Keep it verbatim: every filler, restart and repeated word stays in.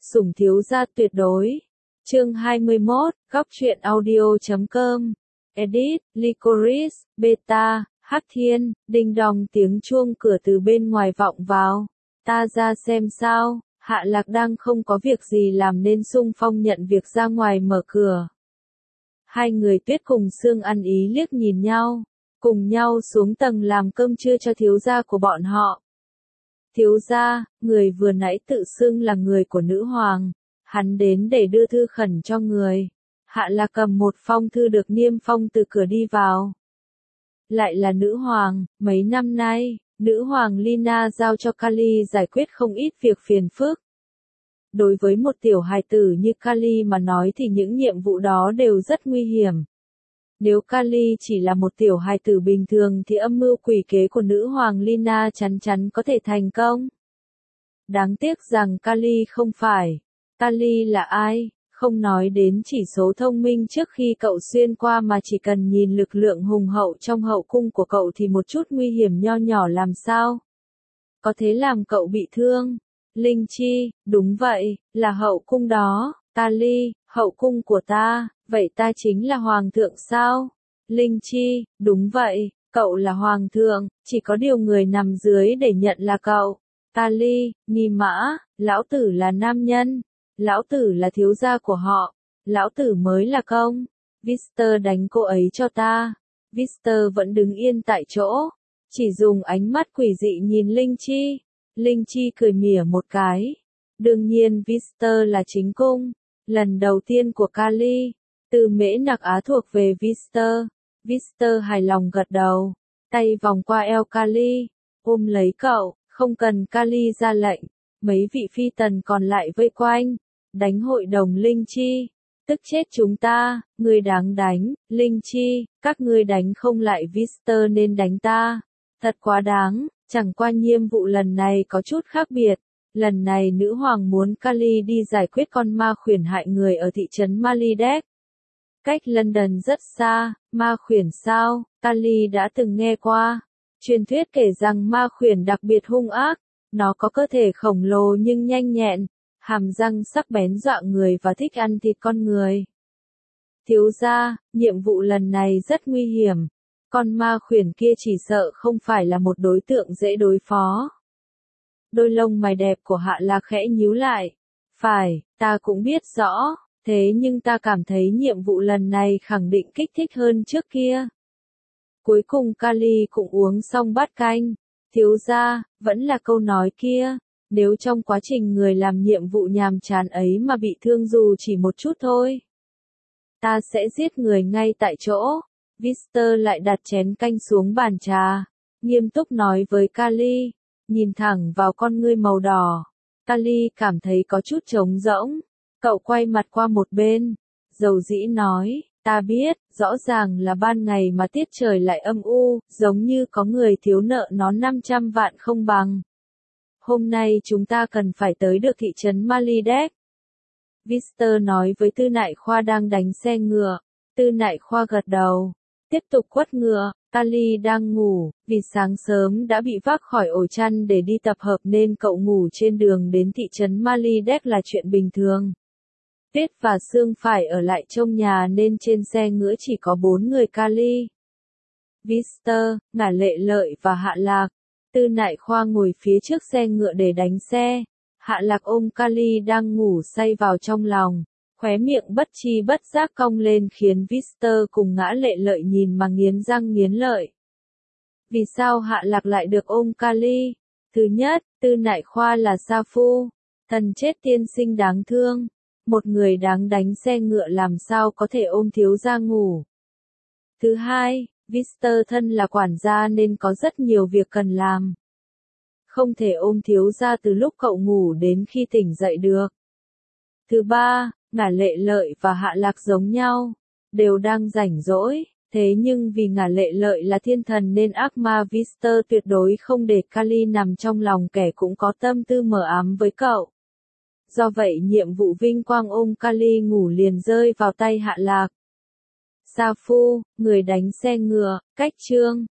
Sủng thiếu gia tuyệt đối. Chương hai mươi mốt, góc truyện audio chấm com. Edit, Licorice, Beta, Hắc Thiên, đinh đong tiếng chuông cửa từ bên ngoài vọng vào. Ta ra xem sao, Hạ Lạc đang không có việc gì làm nên xung phong nhận việc ra ngoài mở cửa. Hai người Tuyết cùng Sương ăn ý liếc nhìn nhau, cùng nhau xuống tầng làm cơm trưa cho thiếu gia của bọn họ. Thiếu gia, người vừa nãy tự xưng là người của nữ hoàng, hắn đến để đưa thư khẩn cho người. Hạ Lạc cầm một phong thư được niêm phong từ cửa đi vào. Lại là nữ hoàng, mấy năm nay, nữ hoàng Lina giao cho Kali giải quyết không ít việc phiền phức. Đối với một tiểu hài tử như Kali mà nói thì những nhiệm vụ đó đều rất nguy hiểm. Nếu Kali chỉ là một tiểu hài tử bình thường thì âm mưu quỷ kế của nữ hoàng Lina chắn chắn có thể thành công. Đáng tiếc rằng Kali không phải. Kali là ai? Không nói đến chỉ số thông minh trước khi cậu xuyên qua mà chỉ cần nhìn lực lượng hùng hậu trong hậu cung của cậu thì một chút nguy hiểm nho nhỏ làm sao có thể làm cậu bị thương. Linh Chi, đúng vậy, là hậu cung đó. Kali, hậu cung của ta, vậy ta chính là hoàng thượng sao? Linh Chi, đúng vậy, cậu là hoàng thượng, chỉ có điều người nằm dưới để nhận là cậu. Kali, nghi mã, lão tử là nam nhân, lão tử là thiếu gia của họ, lão tử mới là công. Vister đánh cô ấy cho ta. Vister vẫn đứng yên tại chỗ, chỉ dùng ánh mắt quỷ dị nhìn Linh Chi. Linh Chi cười mỉa một cái. Đương nhiên Vister là chính cung. Lần đầu tiên của Kali, từ Mễ Nặc Á thuộc về Vister. Vister hài lòng gật đầu, tay vòng qua eo Kali, ôm lấy cậu, không cần Kali ra lệnh. Mấy vị phi tần còn lại vây quanh, đánh hội đồng Linh Chi. Tức chết chúng ta, ngươi đáng đánh, Linh Chi, các ngươi đánh không lại Vister nên đánh ta. Thật quá đáng, chẳng qua nhiệm vụ lần này có chút khác biệt. Lần này nữ hoàng muốn Kali đi giải quyết con ma khuyển hại người ở thị trấn Malidek. Cách London rất xa, ma khuyển sao, Kali đã từng nghe qua. Truyền thuyết kể rằng ma khuyển đặc biệt hung ác, nó có cơ thể khổng lồ nhưng nhanh nhẹn, hàm răng sắc bén dọa người và thích ăn thịt con người. Thiếu gia, nhiệm vụ lần này rất nguy hiểm, con ma khuyển kia chỉ sợ không phải là một đối tượng dễ đối phó. Đôi lông mày đẹp của Hạ Lạc khẽ nhíu lại. Phải, ta cũng biết rõ, thế nhưng ta cảm thấy nhiệm vụ lần này khẳng định kích thích hơn trước kia. Cuối cùng Kali cũng uống xong bát canh. Thiếu gia, vẫn là câu nói kia, nếu trong quá trình người làm nhiệm vụ nhàm chán ấy mà bị thương dù chỉ một chút thôi, ta sẽ giết người ngay tại chỗ. Vister lại đặt chén canh xuống bàn trà, nghiêm túc nói với Kali, nhìn thẳng vào con ngươi màu đỏ. Kali cảm thấy có chút trống rỗng, cậu quay mặt qua một bên, dầu dĩ nói, ta biết, rõ ràng là ban ngày mà tiết trời lại âm u, giống như có người thiếu nợ nó năm trăm vạn không bằng. Hôm nay chúng ta cần phải tới được thị trấn Malidek. Vister nói với Tư Nại Khoa đang đánh xe ngựa. Tư Nại Khoa gật đầu, tiếp tục quất ngựa. Kali đang ngủ, vì sáng sớm đã bị vác khỏi ổ chăn để đi tập hợp nên cậu ngủ trên đường đến thị trấn Malidek là chuyện bình thường. Tuyết và Sương phải ở lại trong nhà nên trên xe ngựa chỉ có bốn người Kali, Vister, Ngả Lệ Lợi và Hạ Lạc. Tư Nại Khoa ngồi phía trước xe ngựa để đánh xe. Hạ Lạc ôm Kali đang ngủ say vào trong lòng, khóe miệng bất chi bất giác cong lên khiến Vister cùng Ngã Lệ Lợi nhìn mà nghiến răng nghiến lợi. Vì sao Hạ Lạc lại được ôm Kali? Thứ nhất, Tư Nại Khoa là sa phu, thần chết tiên sinh đáng thương. Một người đáng đánh xe ngựa làm sao có thể ôm thiếu gia ngủ. Thứ hai, Vister thân là quản gia nên có rất nhiều việc cần làm. Không thể ôm thiếu gia từ lúc cậu ngủ đến khi tỉnh dậy được. Thứ ba, Ngả Lệ Lợi và Hạ Lạc giống nhau, đều đang rảnh rỗi, thế nhưng vì Ngả Lệ Lợi là thiên thần nên ác ma Vister tuyệt đối không để Kali nằm trong lòng kẻ cũng có tâm tư mờ ám với cậu. Do vậy nhiệm vụ vinh quang ôm Kali ngủ liền rơi vào tay Hạ Lạc. Sa phu, người đánh xe ngựa, cách chương.